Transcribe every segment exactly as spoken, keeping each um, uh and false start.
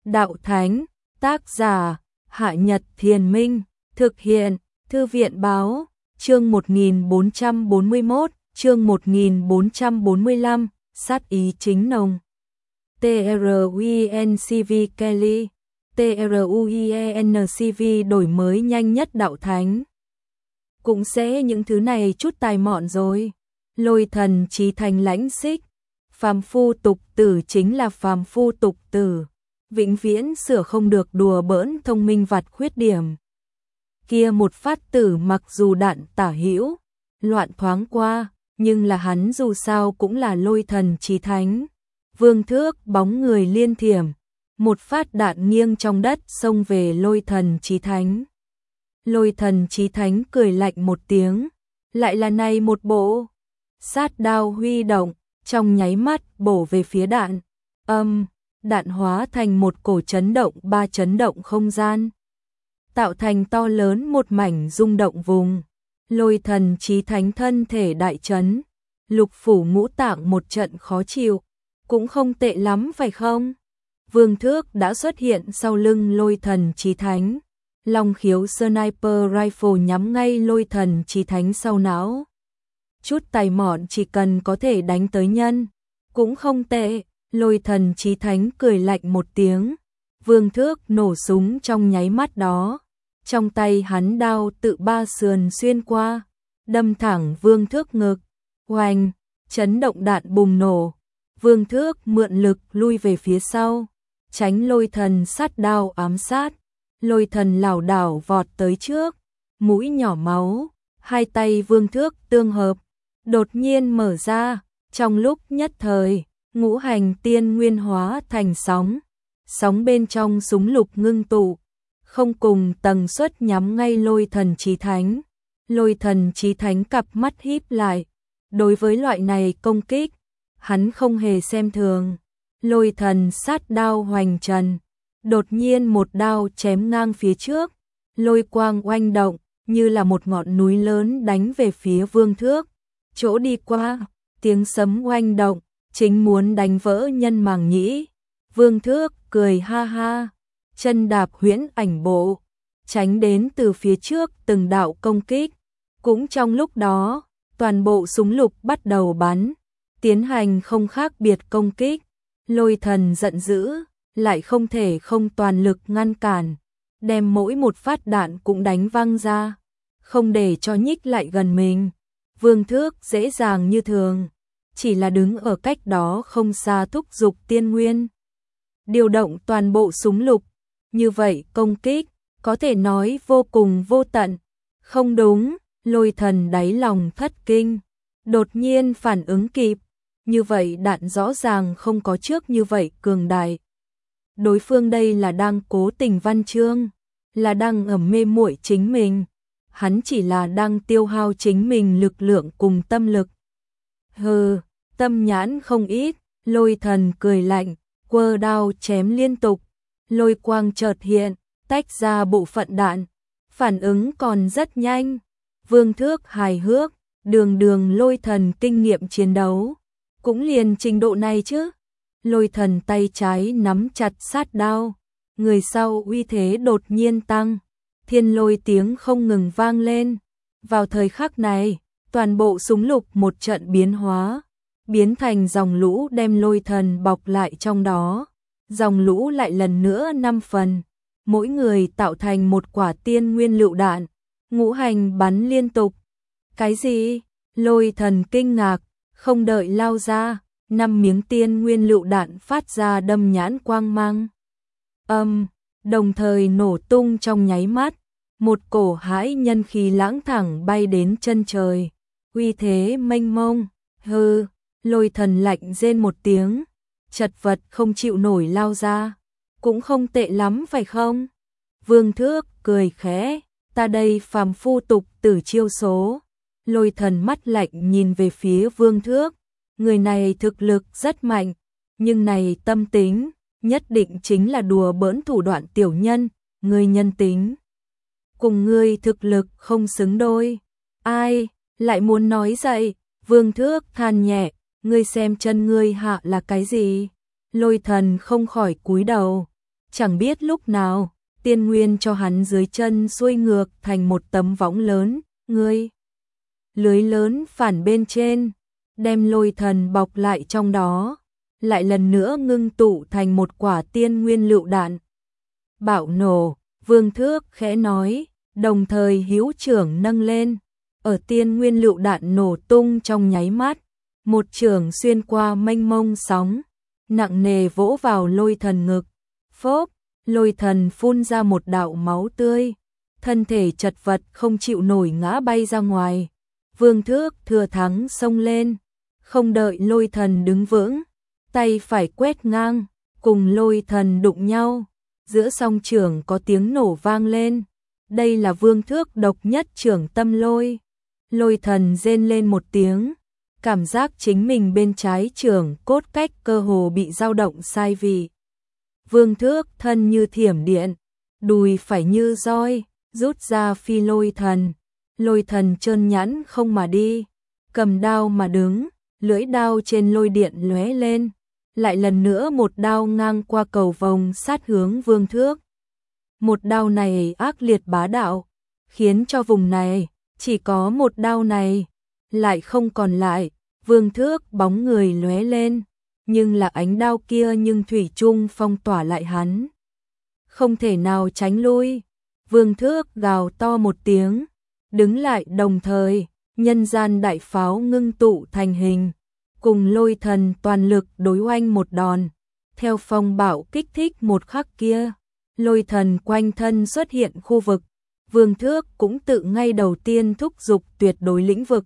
đạo thánh, tác giả, Hạ Nhật Thiền Minh, thực hiện, Thư viện Báo, chương một nghìn bốn trăm bốn mươi mốt, chương một nghìn bốn trăm bốn mươi lăm, sát ý chính nồng. tê rờ u en xê vê Kelly, tê rờ u en xê vê đổi mới nhanh nhất đạo thánh. Cũng sẽ những thứ này chút tài mọn rồi. Lôi thần chí thánh lãnh xích. Phàm phu tục tử chính là phàm phu tục tử. Vĩnh viễn sửa không được đùa bỡn thông minh vặt khuyết điểm. Kia một phát tử mặc dù đạn tả hữu, loạn thoáng qua, nhưng là hắn dù sao cũng là lôi thần chí thánh. Vương thước bóng người liên thiểm, một phát đạn nghiêng trong đất xông về lôi thần chí thánh. Lôi thần chí thánh cười lạnh một tiếng, lại là này một bộ. Sát đao huy động, trong nháy mắt bổ về phía đạn. Âm, đạn hóa thành một cổ chấn động ba chấn động không gian. Tạo thành to lớn một mảnh rung động vùng. Lôi thần chí thánh thân thể đại chấn. Lục phủ ngũ tạng một trận khó chịu. Cũng không tệ lắm phải không? Vương thước đã xuất hiện sau lưng lôi thần chí thánh. Long khiếu sniper rifle nhắm ngay lôi thần chí thánh sau não. Chút tài mọn chỉ cần có thể đánh tới nhân, cũng không tệ. Lôi thần chí thánh cười lạnh một tiếng. Vương thước nổ súng trong nháy mắt đó. Trong tay hắn đao tự ba sườn xuyên qua, đâm thẳng vương thước ngực. Oanh, chấn động đạn bùng nổ. Vương thước mượn lực lui về phía sau, tránh lôi thần sát đao ám sát. Lôi thần lảo đảo vọt tới trước, mũi nhỏ máu, hai tay vương thước tương hợp, đột nhiên mở ra, trong lúc nhất thời, ngũ hành tiên nguyên hóa thành sóng, sóng bên trong súng lục ngưng tụ, không cùng tần suất nhắm ngay lôi thần chí thánh. Lôi thần chí thánh cặp mắt híp lại, đối với loại này công kích, hắn không hề xem thường. Lôi thần sát đao hoành trần, đột nhiên một đao chém ngang phía trước, lôi quang oanh động, như là một ngọn núi lớn đánh về phía vương thước. Chỗ đi qua, tiếng sấm oanh động, chính muốn đánh vỡ nhân màng nhĩ. Vương thước cười ha ha, chân đạp huyễn ảnh bộ, tránh đến từ phía trước từng đạo công kích. Cũng trong lúc đó, toàn bộ súng lục bắt đầu bắn, tiến hành không khác biệt công kích. Lôi thần giận dữ, lại không thể không toàn lực ngăn cản, đem mỗi một phát đạn cũng đánh văng ra, không để cho nhích lại gần mình. Vương thước dễ dàng như thường, chỉ là đứng ở cách đó không xa thúc giục tiên nguyên. Điều động toàn bộ súng lục, như vậy công kích, có thể nói vô cùng vô tận. Không đúng, lôi thần đáy lòng thất kinh, đột nhiên phản ứng kịp, như vậy đạn rõ ràng không có trước như vậy cường đại. Đối phương đây là đang cố tình văn chương, là đang ẩm mê muội chính mình. Hắn chỉ là đang tiêu hao chính mình lực lượng cùng tâm lực. Hừ, tâm nhãn không ít, lôi thần cười lạnh, quơ đao chém liên tục. Lôi quang chợt hiện, tách ra bộ phận đạn, phản ứng còn rất nhanh. Vương thước hài hước, đường đường lôi thần kinh nghiệm chiến đấu, cũng liền trình độ này chứ. Lôi thần tay trái nắm chặt sát đao, người sau uy thế đột nhiên tăng, thiên lôi tiếng không ngừng vang lên. Vào thời khắc này, toàn bộ súng lục một trận biến hóa, biến thành dòng lũ đem lôi thần bọc lại trong đó. Dòng lũ lại lần nữa năm phần, mỗi người tạo thành một quả tiên nguyên lựu đạn, ngũ hành bắn liên tục. Cái gì? Lôi thần kinh ngạc, không đợi lao ra, năm miếng tiên nguyên lựu đạn phát ra đâm nhãn quang mang. Âm, đồng thời nổ tung trong nháy mắt, một cổ hãi nhân khí lãng thẳng bay đến chân trời, uy thế mênh mông. Hừ, lôi thần lạnh rên một tiếng, chật vật không chịu nổi lao ra, cũng không tệ lắm phải không? Vương thước cười khẽ, ta đây phàm phu tục tử chiêu số. Lôi thần mắt lạnh nhìn về phía vương thước, người này thực lực rất mạnh, nhưng này tâm tính, nhất định chính là đùa bỡn thủ đoạn tiểu nhân, người nhân tính. Cùng ngươi thực lực không xứng đôi. Ai, lại muốn nói dậy, vương thước than nhẹ, ngươi xem chân ngươi hạ là cái gì? Lôi thần không khỏi cúi đầu, Chẳng biết lúc nào, tiên nguyên cho hắn dưới chân xuôi ngược thành một tấm võng lớn, ngươi. Lưới lớn phản bên trên, đem lôi thần bọc lại trong đó, lại lần nữa ngưng tụ thành một quả tiên nguyên lựu đạn. Bạo nổ, Vương Thước khẽ nói, đồng thời hữu trưởng nâng lên, ở tiên nguyên lựu đạn nổ tung trong nháy mắt, một chưởng xuyên qua mênh mông sóng, nặng nề vỗ vào lôi thần ngực, phốp, lôi thần phun ra một đạo máu tươi, thân thể chật vật không chịu nổi ngã bay ra ngoài. Vương Thước thừa thắng xông lên, không đợi lôi thần đứng vững, tay phải quét ngang, cùng lôi thần đụng nhau, giữa song chưởng có tiếng nổ vang lên. Đây là Vương Thước độc nhất chưởng tâm lôi. Lôi thần rên lên một tiếng, cảm giác chính mình bên trái chưởng cốt cách cơ hồ bị dao động sai vị. Vương Thước thân như thiểm điện, đùi phải như roi, rút ra phi lôi thần. Lôi thần trơn nhẵn không mà đi, cầm đao mà đứng, lưỡi đao trên lôi điện lóe lên, lại lần nữa một đao ngang qua cầu vồng sát hướng Vương Thước. Một đao này ác liệt bá đạo, khiến cho vùng này chỉ có một đao này, lại không còn lại. Vương Thước bóng người lóe lên, nhưng là ánh đao kia nhưng thủy chung phong tỏa lại hắn, không thể nào tránh lui. Vương Thước gào to một tiếng, đứng lại, đồng thời nhân gian đại pháo ngưng tụ thành hình, cùng lôi thần toàn lực đối oanh một đòn. Theo phong bạo kích thích một khắc kia, lôi thần quanh thân xuất hiện khu vực, Vương Thước cũng tự ngay đầu tiên thúc giục tuyệt đối lĩnh vực.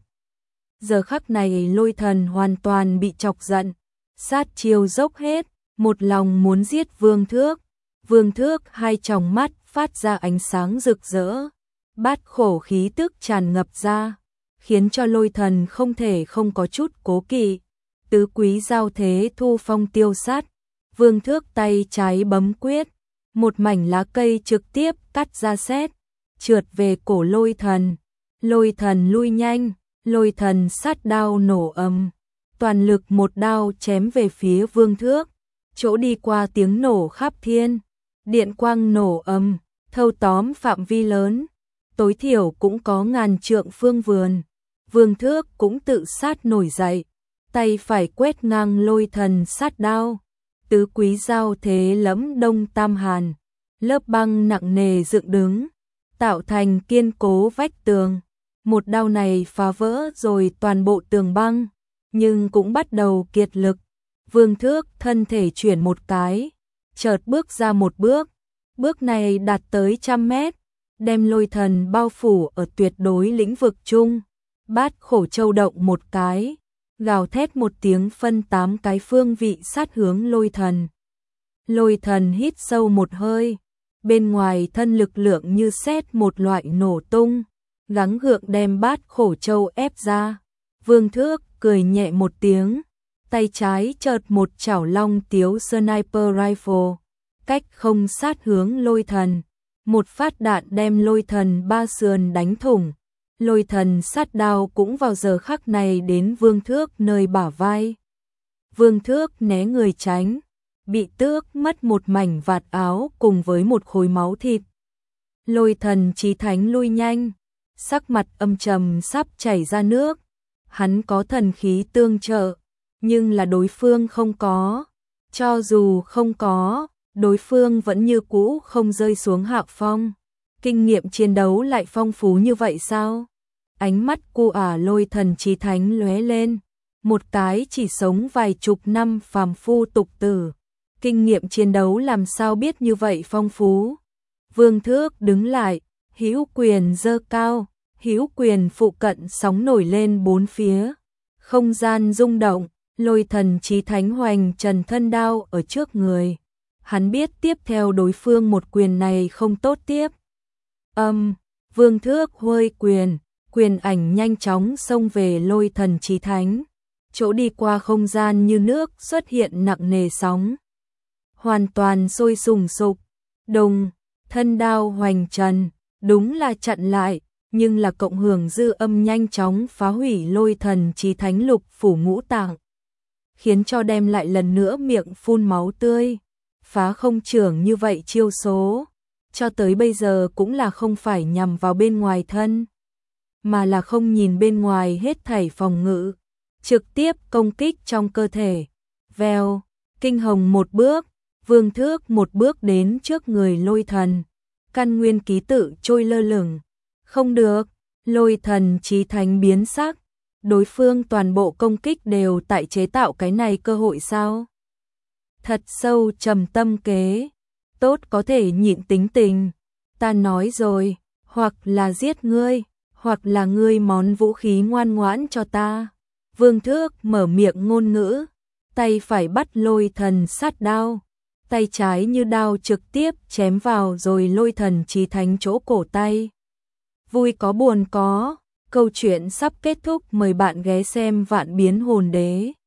Giờ khắc này lôi thần hoàn toàn bị chọc giận, sát chiêu dốc hết, một lòng muốn giết Vương Thước. Vương Thước hai tròng mắt phát ra ánh sáng rực rỡ, bát khổ khí tức tràn ngập ra, khiến cho lôi thần không thể không có chút cố kỵ. Tứ quý giao thế thu phong tiêu sát, Vương Thước tay trái bấm quyết, một mảnh lá cây trực tiếp cắt ra sét, trượt về cổ lôi thần. Lôi thần lui nhanh, lôi thần sát đao nổ ầm, toàn lực một đao chém về phía Vương Thước, chỗ đi qua tiếng nổ khắp thiên, điện quang nổ ầm, thâu tóm phạm vi lớn, tối thiểu cũng có ngàn trượng phương vườn. Vương Thước cũng tự sát nổi dậy, tay phải quét ngang lôi thần sát đao, tứ quý giao thế lẫm đông tam hàn, lớp băng nặng nề dựng đứng, tạo thành kiên cố vách tường. Một đao này phá vỡ rồi toàn bộ tường băng, nhưng cũng bắt đầu kiệt lực. Vương Thước thân thể chuyển một cái, chợt bước ra một bước, bước này đạt tới trăm mét, đem lôi thần bao phủ ở tuyệt đối lĩnh vực chung. Bát khổ châu động một cái, gào thét một tiếng phân tám cái phương vị sát hướng lôi thần. Lôi thần hít sâu một hơi, bên ngoài thân lực lượng như sét một loại nổ tung, gắng gượng đem bát khổ châu ép ra. Vương Thước cười nhẹ một tiếng, tay trái chợt một chảo long tiếu sniper rifle, cách không sát hướng lôi thần. Một phát đạn đem lôi thần ba sườn đánh thủng. Lôi thần sát đao cũng vào giờ khắc này đến Vương Thước nơi bả vai. Vương Thước né người tránh, bị tước mất một mảnh vạt áo cùng với một khối máu thịt. Lôi thần chí thánh lui nhanh, sắc mặt âm trầm sắp chảy ra nước. Hắn có thần khí tương trợ, nhưng là đối phương không có. Cho dù không có, đối phương vẫn như cũ không rơi xuống hạ phong. Kinh nghiệm chiến đấu lại phong phú như vậy sao? Ánh mắt cu ả lôi thần chí thánh lóe lên, một cái chỉ sống vài chục năm phàm phu tục tử, kinh nghiệm chiến đấu làm sao biết như vậy phong phú. Vương Thước đứng lại, hữu quyền giơ cao, hữu quyền phụ cận sóng nổi lên bốn phía, không gian rung động. Lôi thần chí thánh hoành trần thân đao ở trước người, hắn biết tiếp theo đối phương một quyền này không tốt tiếp. Âm, Vương Thước huôi quyền, quyền ảnh nhanh chóng xông về lôi thần chí thánh, chỗ đi qua không gian như nước xuất hiện nặng nề sóng, hoàn toàn sôi sùng sục. Đùng, thân đao hoành trần, đúng là chặn lại, nhưng là cộng hưởng dư âm nhanh chóng phá hủy lôi thần chí thánh lục phủ ngũ tạng, khiến cho đem lại lần nữa miệng phun máu tươi. phá không trưởng như vậy chiêu số, cho tới bây giờ cũng là không phải nhằm vào bên ngoài thân, mà là không nhìn bên ngoài hết thảy phòng ngự, trực tiếp công kích trong cơ thể. Vèo, Kinh Hồng một bước, Vương Thước một bước đến trước người Lôi Thần, căn nguyên ký tự trôi lơ lửng. Không được, Lôi Thần chí thánh biến sắc, đối phương toàn bộ công kích đều tại chế tạo cái này cơ hội sao? Thật sâu trầm tâm kế, tốt có thể nhịn tính tình, ta nói rồi, hoặc là giết ngươi, hoặc là ngươi món vũ khí ngoan ngoãn cho ta. Vương Thước mở miệng ngôn ngữ, tay phải bắt Lôi Thần sát đao, tay trái như đao trực tiếp chém vào rồi Lôi Thần chí thánh chỗ cổ tay. Vui có buồn có, câu chuyện sắp kết thúc, mời bạn ghé xem Vạn Biến Hồn Đế.